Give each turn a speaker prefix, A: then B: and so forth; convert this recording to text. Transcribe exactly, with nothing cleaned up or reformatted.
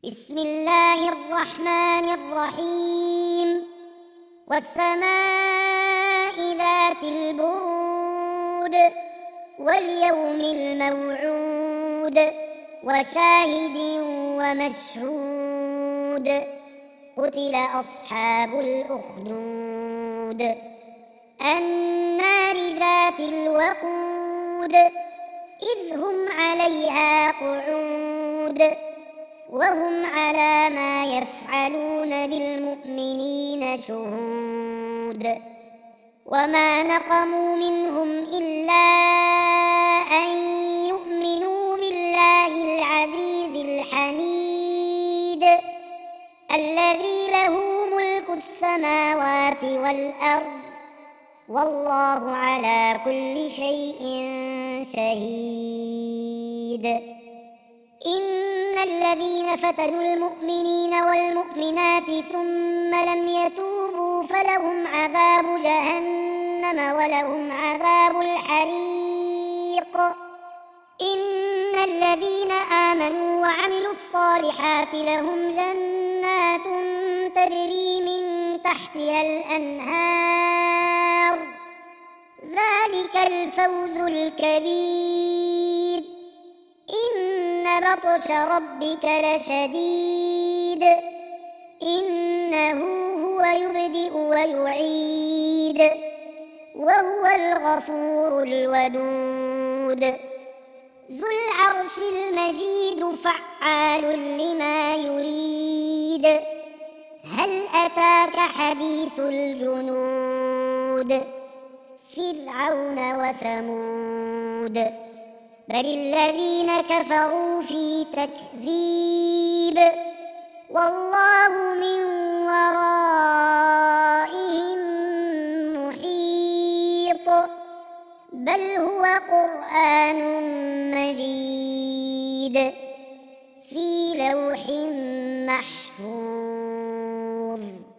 A: بسم الله الرحمن الرحيم والسماء ذات البرود واليوم الموعود وشاهد ومشهود قتل أصحاب الأخدود النار ذات الوقود إذ هم عليها قعود وهم على ما يفعلون بالمؤمنين شهود وما نقموا منهم إلا أن يؤمنوا بالله العزيز الحميد الذي له ملك السماوات والأرض والله على كل شيء شهيد. إن الذين فتنوا المؤمنين والمؤمنات ثم لم يتوبوا فلهم عذاب جهنم ولهم عذاب الحريق. إن الذين آمنوا وعملوا الصالحات لهم جنات تجري من تحتها الأنهار ذلك الفوز الكبير. إن بطش ربك لشديد إنه هو يبدئ ويعيد وهو الغفور الودود ذو العرش المجيد فعال لما يريد. هل أتاك حديث الجنود فرعون وثمود بل الذين كفروا في تكذيب والله من ورائهم محيط بل هو قرآن مجيد في لوح محفوظ.